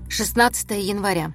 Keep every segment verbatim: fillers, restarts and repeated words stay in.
шестнадцатое января.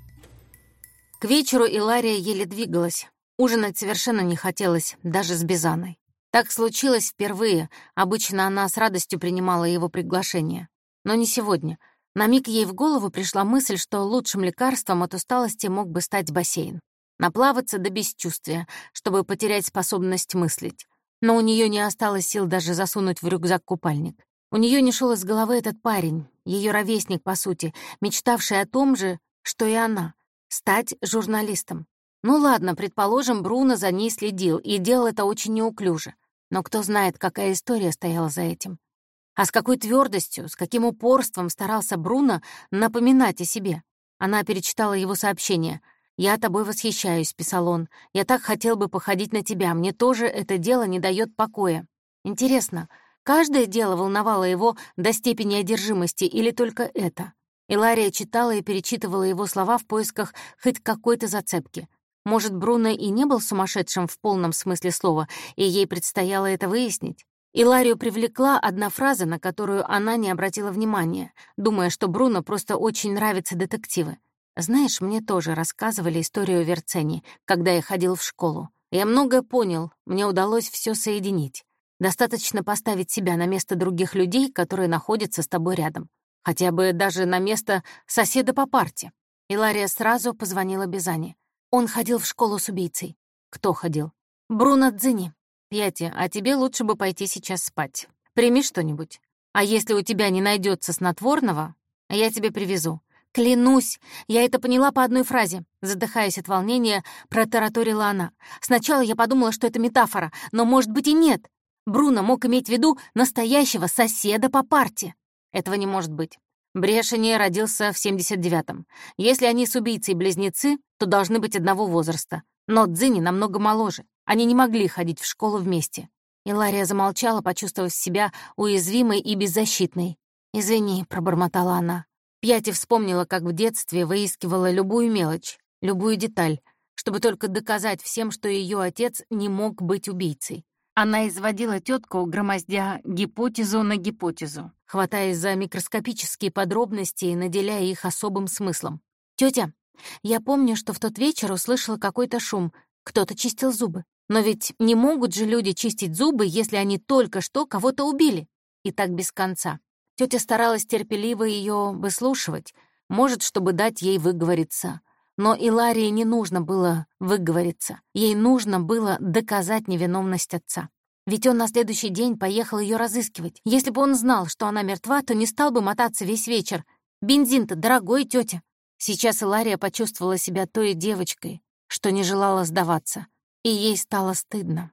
К вечеру Илария еле двигалась. Ужинать совершенно не хотелось, даже с Бизаной. Так случилось впервые. Обычно она с радостью принимала его приглашение. Но не сегодня. На миг ей в голову пришла мысль, что лучшим лекарством от усталости мог бы стать бассейн. Наплаваться до бесчувствия, чтобы потерять способность мыслить. Но у нее не осталось сил даже засунуть в рюкзак купальник. У нее не шел из головы этот парень, ее ровесник, по сути, мечтавший о том же, что и она — стать журналистом. Ну ладно, предположим, Бруно за ней следил и делал это очень неуклюже. Но кто знает, какая история стояла за этим. А с какой твердостью, с каким упорством старался Бруно напоминать о себе. Она перечитала его сообщение. «Я тобой восхищаюсь», — писал он. «Я так хотел бы походить на тебя. Мне тоже это дело не дает покоя». Интересно, каждое дело волновало его до степени одержимости или только это? Илария читала и перечитывала его слова в поисках хоть какой-то зацепки. Может, Бруно и не был сумасшедшим в полном смысле слова, и ей предстояло это выяснить? Иларию привлекла одна фраза, на которую она не обратила внимания, думая, что Бруно просто очень нравятся детективы. «Знаешь, мне тоже рассказывали историю Верцени, когда я ходил в школу. Я многое понял, мне удалось все соединить. Достаточно поставить себя на место других людей, которые находятся с тобой рядом. Хотя бы даже на место соседа по парте». Илария сразу позвонила Бизане. Он ходил в школу с убийцей. Кто ходил? Бруно Дзини. Пьяти, а тебе лучше бы пойти сейчас спать. Прими что-нибудь. А если у тебя не найдется снотворного, я тебе привезу. Клянусь, я это поняла по одной фразе. Задыхаясь от волнения, протараторила она. Сначала я подумала, что это метафора, но, может быть, и нет. Бруно мог иметь в виду настоящего соседа по парте. Этого не может быть. Брешени родился в семьдесят девятом. Если они с убийцей близнецы, то должны быть одного возраста. Но Дзини намного моложе. Они не могли ходить в школу вместе. Илария замолчала, почувствовав себя уязвимой и беззащитной. «Извини», — пробормотала она. Пьяти вспомнила, как в детстве выискивала любую мелочь, любую деталь, чтобы только доказать всем, что ее отец не мог быть убийцей. Она изводила тетку, громоздя гипотезу на гипотезу, хватаясь за микроскопические подробности и наделяя их особым смыслом. «Тетя, я помню, что в тот вечер услышала какой-то шум. Кто-то чистил зубы. Но ведь не могут же люди чистить зубы, если они только что кого-то убили». И так без конца. Тетя старалась терпеливо ее выслушивать, может, чтобы дать ей выговориться. Но Иларии не нужно было выговориться. Ей нужно было доказать невиновность отца. Ведь он на следующий день поехал ее разыскивать. Если бы он знал, что она мертва, то не стал бы мотаться весь вечер. Бензин-то дорогой, тетя. Сейчас Илария почувствовала себя той девочкой, что не желала сдаваться. И ей стало стыдно.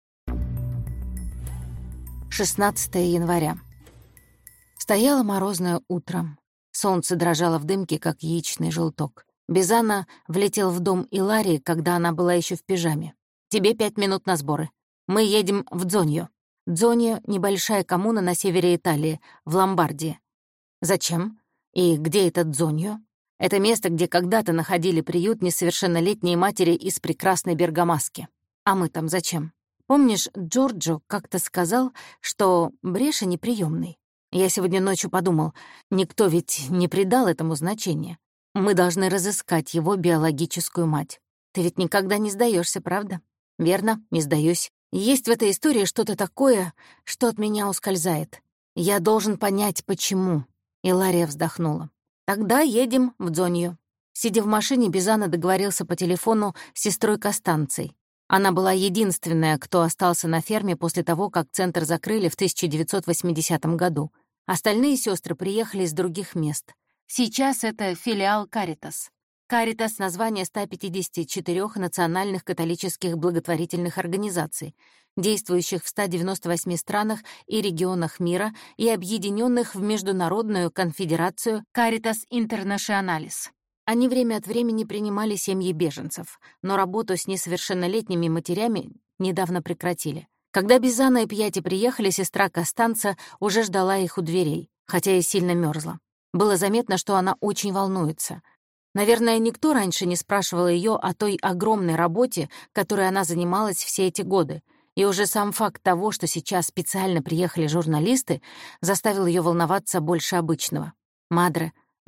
шестнадцатое января. Стояло морозное утро. Солнце дрожало в дымке, как яичный желток. Бизана влетел в дом Иларии, когда она была еще в пижаме. «Тебе пять минут на сборы. Мы едем в Дзоньо». Дзоньо — небольшая коммуна на севере Италии, в Ломбардии. «Зачем? И где это Дзоньо?» Это место, где когда-то находили приют несовершеннолетние матери из прекрасной Бергамаски. А мы там зачем? Помнишь, Джорджо как-то сказал, что Бреша неприемный? Я сегодня ночью подумал, никто ведь не придал этому значения. Мы должны разыскать его биологическую мать. Ты ведь никогда не сдаешься, правда? Верно, не сдаюсь. Есть в этой истории что-то такое, что от меня ускользает. Я должен понять, почему. Илария вздохнула. Тогда едем в Дзонью. Сидя в машине, Бизана договорился по телефону с сестрой Костанцей. Она была единственная, кто остался на ферме после того, как центр закрыли в тысяча девятьсот восьмидесятом году. Остальные сестры приехали из других мест. Сейчас это филиал «Каритас». «Каритас» — название ста пятидесяти четырёх национальных католических благотворительных организаций, действующих в ста девяноста восьми странах и регионах мира и объединенных в Международную конфедерацию «Каритас Интернационалис». Они время от времени принимали семьи беженцев, но работу с несовершеннолетними матерями недавно прекратили. Когда Бизана и Пьяти приехали, сестра Костанца уже ждала их у дверей, хотя и сильно мерзла. Было заметно, что она очень волнуется. Наверное, никто раньше не спрашивал ее о той огромной работе, которой она занималась все эти годы, и уже сам факт того, что сейчас специально приехали журналисты, заставил ее волноваться больше обычного. «Мадре,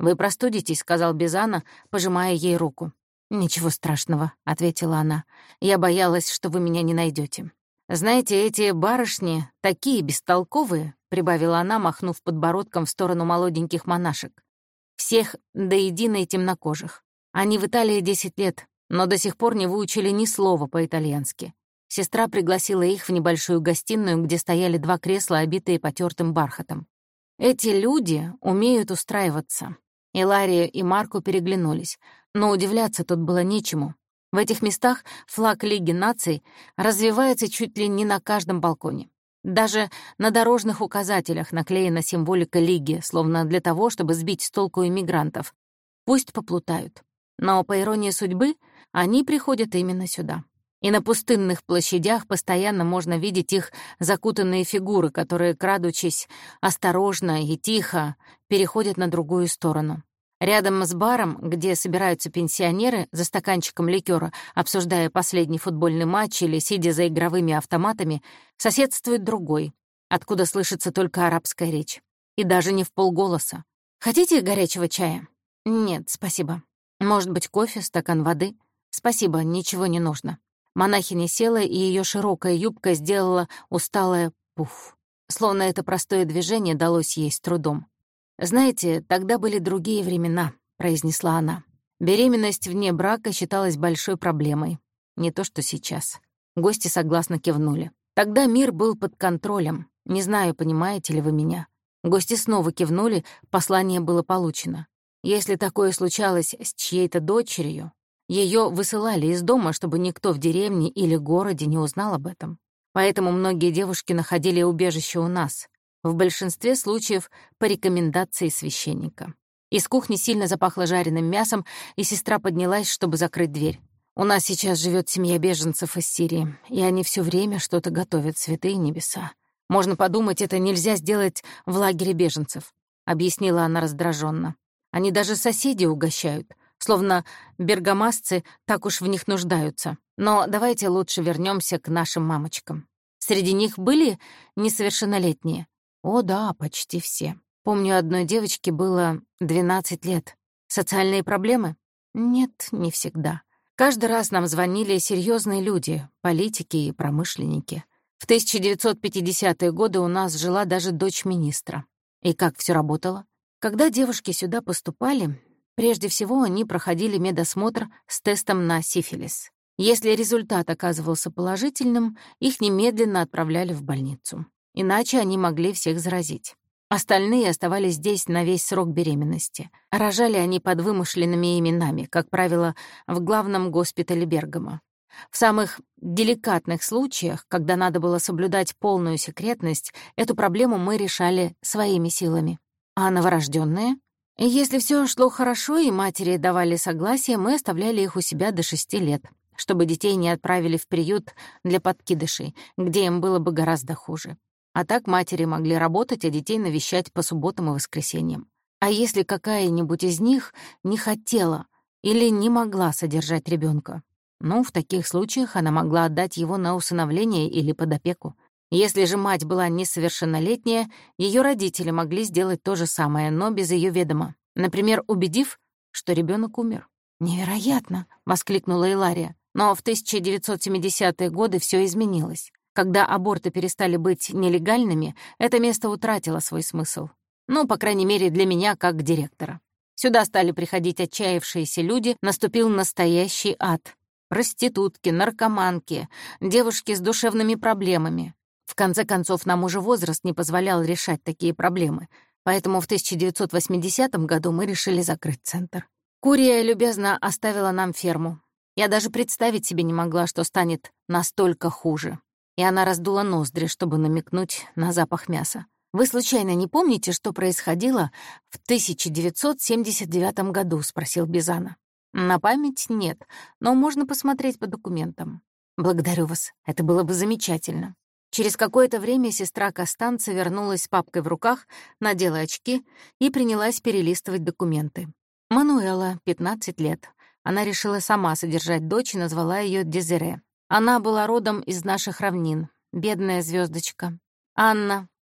«Вы простудитесь», — сказал Бизана, пожимая ей руку. «Ничего страшного», — ответила она. «Я боялась, что вы меня не найдете. Знаете, эти барышни такие бестолковые», — прибавила она, махнув подбородком в сторону молоденьких монашек. «Всех до единой темнокожих. Они в Италии десять лет, но до сих пор не выучили ни слова по-итальянски». Сестра пригласила их в небольшую гостиную, где стояли два кресла, обитые потертым бархатом. «Эти люди умеют устраиваться». Илария и Марко переглянулись, но удивляться тут было нечему. В этих местах флаг Лиги наций развивается чуть ли не на каждом балконе. Даже на дорожных указателях наклеена символика Лиги, словно для того, чтобы сбить с толку иммигрантов. Пусть поплутают. Но, по иронии судьбы, они приходят именно сюда. И на пустынных площадях постоянно можно видеть их закутанные фигуры, которые, крадучись осторожно и тихо, переходят на другую сторону. Рядом с баром, где собираются пенсионеры за стаканчиком ликёра, обсуждая последний футбольный матч или сидя за игровыми автоматами, соседствует другой, откуда слышится только арабская речь. И даже не вполголоса. «Хотите горячего чая?» «Нет, спасибо. Может быть, кофе, стакан воды?» «Спасибо, ничего не нужно». Монахиня села, и ее широкая юбка сделала усталое пуф. Словно это простое движение далось ей с трудом. «Знаете, тогда были другие времена», — произнесла она. «Беременность вне брака считалась большой проблемой. Не то что сейчас». Гости согласно кивнули. «Тогда мир был под контролем. Не знаю, понимаете ли вы меня». Гости снова кивнули, послание было получено. Если такое случалось с чьей-то дочерью, ее высылали из дома, чтобы никто в деревне или городе не узнал об этом. Поэтому многие девушки находили убежище у нас, в большинстве случаев по рекомендации священника. Из кухни сильно запахло жареным мясом, и сестра поднялась, чтобы закрыть дверь. «У нас сейчас живет семья беженцев из Сирии, и они все время что-то готовят, святые небеса. Можно подумать, это нельзя сделать в лагере беженцев», — объяснила она раздраженно. «Они даже соседей угощают, словно бергамасцы так уж в них нуждаются. Но давайте лучше вернемся к нашим мамочкам. Среди них были несовершеннолетние?» «О да, почти все. Помню, одной девочке было двенадцать лет. Социальные проблемы? Нет, не всегда. Каждый раз нам звонили серьезные люди, политики и промышленники. В тысяча девятьсот пятидесятые годы у нас жила даже дочь министра. И как все работало? Когда девушки сюда поступали, прежде всего они проходили медосмотр с тестом на сифилис. Если результат оказывался положительным, их немедленно отправляли в больницу. Иначе они могли всех заразить. Остальные оставались здесь на весь срок беременности. Рожали они под вымышленными именами, как правило, в главном госпитале Бергamo. В самых деликатных случаях, когда надо было соблюдать полную секретность, эту проблему мы решали своими силами. А новорожденные? Если все шло хорошо и матери давали согласие, мы оставляли их у себя до шести лет, чтобы детей не отправили в приют для подкидышей, где им было бы гораздо хуже. А так матери могли работать, а детей навещать по субботам и воскресеньям. А если какая-нибудь из них не хотела или не могла содержать ребенка, ну, в таких случаях она могла отдать его на усыновление или под опеку. Если же мать была несовершеннолетняя, ее родители могли сделать то же самое, но без ее ведома, например, убедив, что ребенок умер. «Невероятно!» — воскликнула Илария. Но в тысяча девятьсот семидесятые годы все изменилось. Когда аборты перестали быть нелегальными, это место утратило свой смысл. Ну, по крайней мере, для меня, как директора. Сюда стали приходить отчаявшиеся люди, наступил настоящий ад. Проститутки, наркоманки, девушки с душевными проблемами. В конце концов, нам уже возраст не позволял решать такие проблемы, поэтому в тысяча девятьсот восьмидесятом году мы решили закрыть центр. Курия любезно оставила нам ферму. Я даже представить себе не могла, что станет настолько хуже. И она раздула ноздри, чтобы намекнуть на запах мяса. «Вы случайно не помните, что происходило в тысяча девятьсот семьдесят девятом году?» — спросил Бизана. «На память нет, но можно посмотреть по документам». «Благодарю вас, это было бы замечательно». Через какое-то время сестра Костанца вернулась с папкой в руках, надела очки и принялась перелистывать документы. Мануэла, пятнадцать лет. Она решила сама содержать дочь и назвала ее Дезире. Она была родом из наших равнин, бедная звездочка. Анна,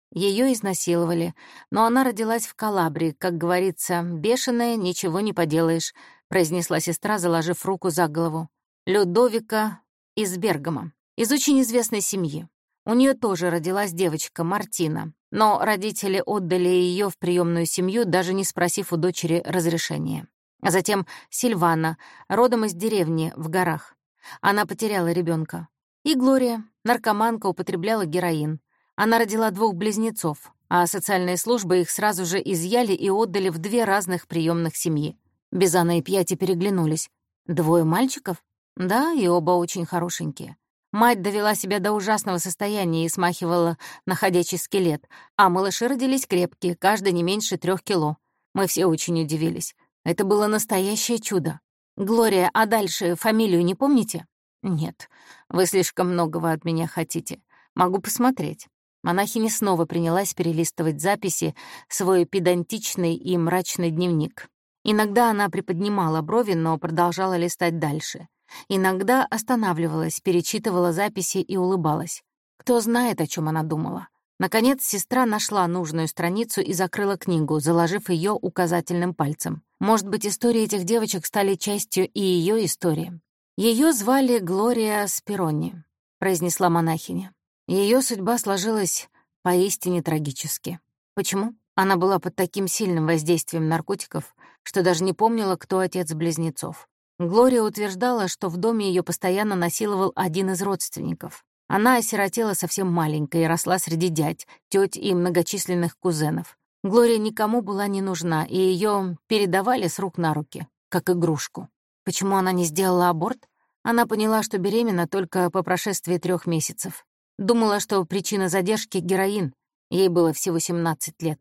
Ее изнасиловали, но она родилась в Калабрии, как говорится, бешеная, ничего не поделаешь, произнесла сестра, заложив руку за голову. Людовика из Бергама, из очень известной семьи. У нее тоже родилась девочка, Мартина, но родители отдали ее в приемную семью, даже не спросив у дочери разрешения. А затем Сильвана, родом из деревни в горах. Она потеряла ребенка. И Глория, наркоманка, употребляла героин. Она родила двух близнецов, а социальные службы их сразу же изъяли и отдали в две разных приемных семьи. Бизана и Пьяти переглянулись. Двое мальчиков? Да, и оба очень хорошенькие. Мать довела себя до ужасного состояния и смахивала на ходячий скелет, а малыши родились крепкие, каждый не меньше трех кило. Мы все очень удивились. Это было настоящее чудо. Глория, а дальше фамилию не помните? Нет, вы слишком многого от меня хотите. Могу посмотреть. Монахиня снова принялась перелистывать записи, свой педантичный и мрачный дневник. Иногда она приподнимала брови, но продолжала листать дальше. Иногда останавливалась, перечитывала записи и улыбалась. Кто знает, о чем она думала. Наконец, сестра нашла нужную страницу и закрыла книгу, заложив ее указательным пальцем. Может быть, истории этих девочек стали частью и ее истории. Ее звали Глория Спирони, произнесла монахиня. Ее судьба сложилась поистине трагически. Почему? Она была под таким сильным воздействием наркотиков, что даже не помнила, кто отец близнецов. Глория утверждала, что в доме ее постоянно насиловал один из родственников. Она осиротела совсем маленькой и росла среди дядь, тёть и многочисленных кузенов. Глория никому была не нужна, и ее передавали с рук на руки, как игрушку. Почему она не сделала аборт? Она поняла, что беременна только по прошествии трех месяцев. Думала, что причина задержки — героин. Ей было всего семнадцать лет.